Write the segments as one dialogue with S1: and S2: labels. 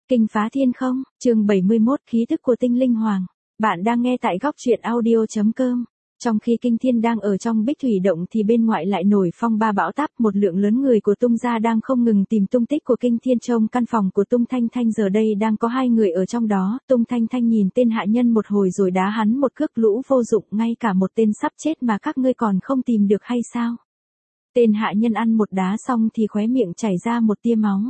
S1: Kinh phá thiên không, chương 71 khí tức của tinh linh hoàng. Bạn đang nghe tại góc truyện audio.com. Trong khi kinh thiên đang ở trong bích thủy động thì bên ngoại lại nổi phong ba bão táp, một lượng lớn người của tung gia đang không ngừng tìm tung tích của kinh thiên. Trong căn phòng của Tung Thanh Thanh giờ đây đang có hai người ở trong đó. Tung Thanh Thanh nhìn tên hạ nhân một hồi rồi đá hắn một cước, lũ vô dụng, ngay cả một tên sắp chết mà các ngươi còn không tìm được hay sao? Tên hạ nhân ăn một đá xong thì khóe miệng chảy ra một tia máu.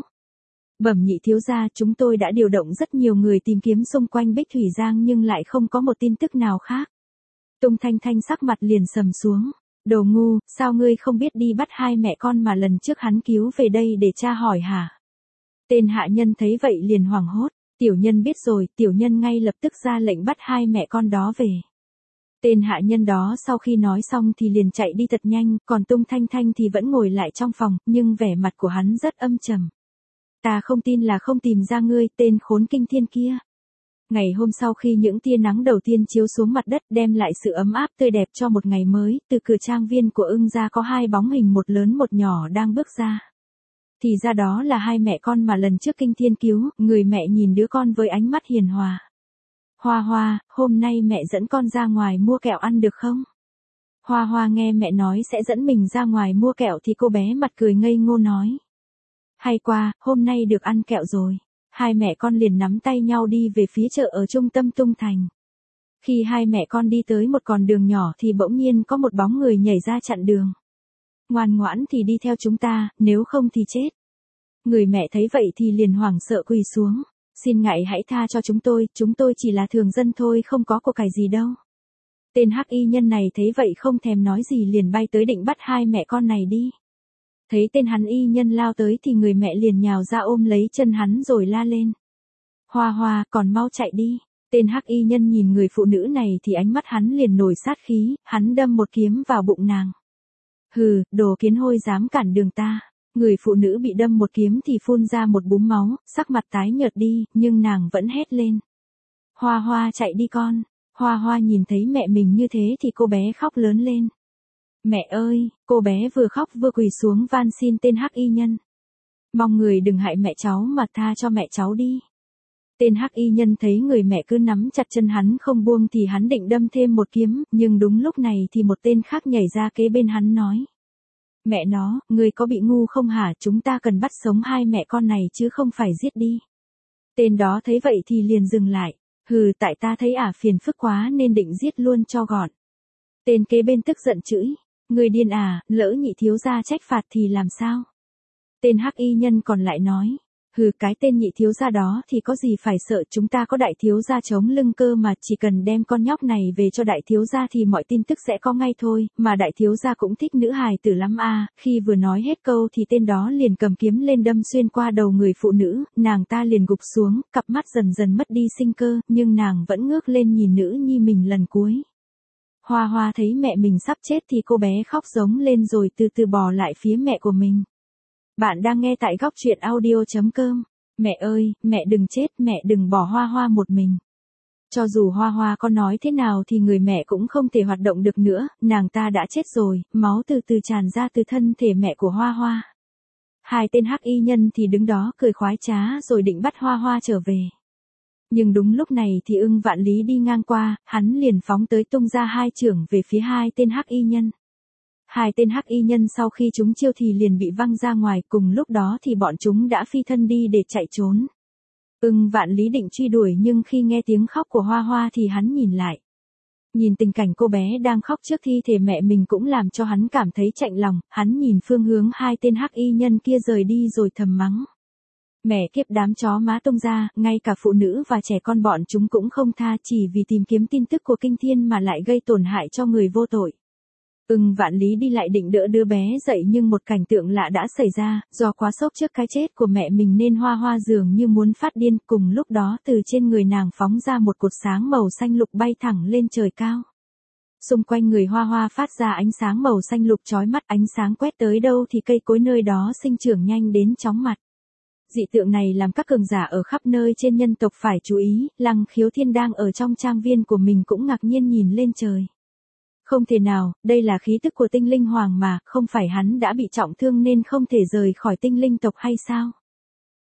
S1: Bẩm nhị thiếu gia, chúng tôi đã điều động rất nhiều người tìm kiếm xung quanh Bích Thủy Giang nhưng lại không có một tin tức nào khác. Tung Thanh Thanh sắc mặt liền sầm xuống. Đồ ngu, sao ngươi không biết đi bắt hai mẹ con mà lần trước hắn cứu về đây để tra hỏi hả? Tên hạ nhân thấy vậy liền hoảng hốt. Tiểu nhân biết rồi, tiểu nhân ngay lập tức ra lệnh bắt hai mẹ con đó về. Tên hạ nhân đó sau khi nói xong thì liền chạy đi thật nhanh, còn Tung Thanh Thanh thì vẫn ngồi lại trong phòng, nhưng vẻ mặt của hắn rất âm trầm. Ta không tin là không tìm ra ngươi, tên khốn kinh thiên kia. Ngày hôm sau khi những tia nắng đầu tiên chiếu xuống mặt đất đem lại sự ấm áp tươi đẹp cho một ngày mới, từ cửa trang viên của Ưng gia có hai bóng hình, một lớn một nhỏ đang bước ra. Thì ra đó là hai mẹ con mà lần trước kinh thiên cứu. Người mẹ nhìn đứa con với ánh mắt hiền hòa. Hoa Hoa, hôm nay mẹ dẫn con ra ngoài mua kẹo ăn được không? Hoa Hoa nghe mẹ nói sẽ dẫn mình ra ngoài mua kẹo thì cô bé mặt cười ngây ngô nói. Hay quá, hôm nay được ăn kẹo rồi. Hai mẹ con liền nắm tay nhau đi về phía chợ ở trung tâm Tung Thành. Khi hai mẹ con đi tới một con đường nhỏ thì bỗng nhiên có một bóng người nhảy ra chặn đường. Ngoan ngoãn thì đi theo chúng ta, nếu không thì chết. Người mẹ thấy vậy thì liền hoảng sợ quỳ xuống. Xin ngài hãy tha cho chúng tôi chỉ là thường dân thôi, không có của cải gì đâu. Tên hắc y nhân này thấy vậy không thèm nói gì liền bay tới định bắt hai mẹ con này đi. Thấy tên hắn y nhân lao tới thì người mẹ liền nhào ra ôm lấy chân hắn rồi la lên. Hoa Hoa, còn mau chạy đi. Tên hắc y nhân nhìn người phụ nữ này thì ánh mắt hắn liền nổi sát khí, hắn đâm một kiếm vào bụng nàng. Hừ, đồ kiến hôi dám cản đường ta. Người phụ nữ bị đâm một kiếm thì phun ra một búng máu, sắc mặt tái nhợt đi, nhưng nàng vẫn hét lên. Hoa Hoa chạy đi con. Hoa Hoa nhìn thấy mẹ mình như thế thì cô bé khóc lớn lên. Mẹ ơi, cô bé vừa khóc vừa quỳ xuống van xin tên hắc y nhân. Mong người đừng hại mẹ cháu mà tha cho mẹ cháu đi. Tên hắc y nhân thấy người mẹ cứ nắm chặt chân hắn không buông thì hắn định đâm thêm một kiếm, nhưng đúng lúc này thì một tên khác nhảy ra kế bên hắn nói. Mẹ nó, người có bị ngu không hả, chúng ta cần bắt sống hai mẹ con này chứ không phải giết đi. Tên đó thấy vậy thì liền dừng lại. Hừ, tại ta thấy phiền phức quá nên định giết luôn cho gọn. Tên kế bên tức giận chửi. Người điên à, lỡ nhị thiếu gia trách phạt thì làm sao? Tên hắc y nhân còn lại nói. Hừ, cái tên nhị thiếu gia đó thì có gì phải sợ, chúng ta có đại thiếu gia chống lưng cơ mà, chỉ cần đem con nhóc này về cho đại thiếu gia thì mọi tin tức sẽ có ngay thôi, mà đại thiếu gia cũng thích nữ hài tử lắm à. Khi vừa nói hết câu thì tên đó liền cầm kiếm lên đâm xuyên qua đầu người phụ nữ, nàng ta liền gục xuống, cặp mắt dần dần mất đi sinh cơ, nhưng nàng vẫn ngước lên nhìn nữ nhi mình lần cuối. Hoa Hoa thấy mẹ mình sắp chết thì cô bé khóc giống lên rồi từ từ bò lại phía mẹ của mình. Bạn đang nghe tại góc truyện audio.com. Mẹ ơi, mẹ đừng chết, mẹ đừng bỏ Hoa Hoa một mình. Cho dù Hoa Hoa có nói thế nào thì người mẹ cũng không thể hoạt động được nữa, nàng ta đã chết rồi, máu từ từ tràn ra từ thân thể mẹ của Hoa Hoa. Hai tên hắc y nhân thì đứng đó cười khoái trá rồi định bắt Hoa Hoa trở về. Nhưng đúng lúc này thì Ưng Vạn Lý đi ngang qua, hắn liền phóng tới tung ra hai chưởng về phía hai tên hắc y nhân. Hai tên hắc y nhân sau khi chúng chiêu thì liền bị văng ra ngoài, cùng lúc đó thì bọn chúng đã phi thân đi để chạy trốn. Ưng Vạn Lý định truy đuổi nhưng khi nghe tiếng khóc của Hoa Hoa thì hắn nhìn lại. Nhìn tình cảnh cô bé đang khóc trước thi thể mẹ mình cũng làm cho hắn cảm thấy chạnh lòng, hắn nhìn phương hướng hai tên hắc y nhân kia rời đi rồi thầm mắng. Mẹ kiếp đám chó má Tung ra, ngay cả phụ nữ và trẻ con bọn chúng cũng không tha, chỉ vì tìm kiếm tin tức của kinh thiên mà lại gây tổn hại cho người vô tội. Ưng Vạn Lý đi lại định đỡ đứa bé dậy nhưng một cảnh tượng lạ đã xảy ra, do quá sốc trước cái chết của mẹ mình nên Hoa Hoa dường như muốn phát điên, cùng lúc đó từ trên người nàng phóng ra một cột sáng màu xanh lục bay thẳng lên trời cao. Xung quanh người Hoa Hoa phát ra ánh sáng màu xanh lục chói mắt, ánh sáng quét tới đâu thì cây cối nơi đó sinh trưởng nhanh đến chóng mặt. Dị tượng này làm các cường giả ở khắp nơi trên nhân tộc phải chú ý, Lăng Khiếu Thiên đang ở trong trang viên của mình cũng ngạc nhiên nhìn lên trời. Không thể nào, đây là khí tức của tinh linh hoàng mà, không phải hắn đã bị trọng thương nên không thể rời khỏi tinh linh tộc hay sao?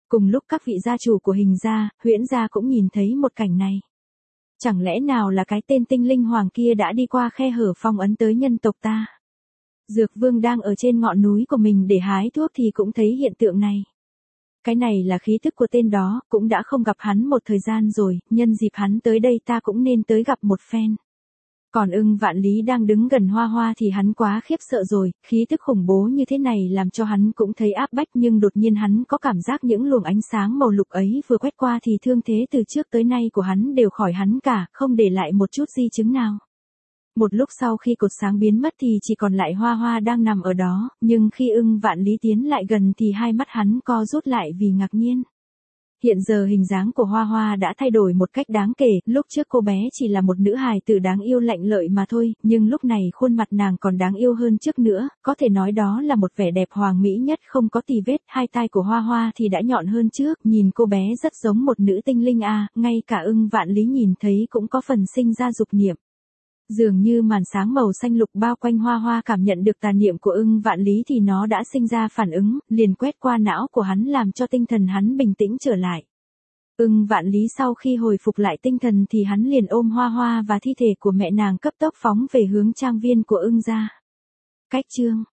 S1: Cùng lúc các vị gia chủ của Hình gia, Huyễn gia cũng nhìn thấy một cảnh này. Chẳng lẽ nào là cái tên tinh linh hoàng kia đã đi qua khe hở phong ấn tới nhân tộc ta? Dược Vương đang ở trên ngọn núi của mình để hái thuốc thì cũng thấy hiện tượng này. Cái này là khí thức của tên đó, cũng đã không gặp hắn một thời gian rồi, nhân dịp hắn tới đây ta cũng nên tới gặp một phen. Còn Ưng Vạn Lý đang đứng gần Hoa Hoa thì hắn quá khiếp sợ rồi, khí tức khủng bố như thế này làm cho hắn cũng thấy áp bách, nhưng đột nhiên hắn có cảm giác những luồng ánh sáng màu lục ấy vừa quét qua thì thương thế từ trước tới nay của hắn đều khỏi hắn cả, không để lại một chút di chứng nào. Một lúc sau khi cột sáng biến mất thì chỉ còn lại Hoa Hoa đang nằm ở đó, nhưng khi Ưng Vạn Lý tiến lại gần thì hai mắt hắn co rút lại vì ngạc nhiên. Hiện giờ hình dáng của Hoa Hoa đã thay đổi một cách đáng kể, lúc trước cô bé chỉ là một nữ hài tử đáng yêu lạnh lợi mà thôi, nhưng lúc này khuôn mặt nàng còn đáng yêu hơn trước nữa, có thể nói đó là một vẻ đẹp hoàng mỹ nhất không có tì vết, hai tai của Hoa Hoa thì đã nhọn hơn trước, nhìn cô bé rất giống một nữ tinh linh à, ngay cả Ưng Vạn Lý nhìn thấy cũng có phần sinh ra dục niệm. Dường như màn sáng màu xanh lục bao quanh Hoa Hoa cảm nhận được tà niệm của Ưng Vạn Lý thì nó đã sinh ra phản ứng, liền quét qua não của hắn làm cho tinh thần hắn bình tĩnh trở lại. Ưng Vạn Lý sau khi hồi phục lại tinh thần thì hắn liền ôm Hoa Hoa và thi thể của mẹ nàng cấp tốc phóng về hướng trang viên của Ưng gia. Cách chương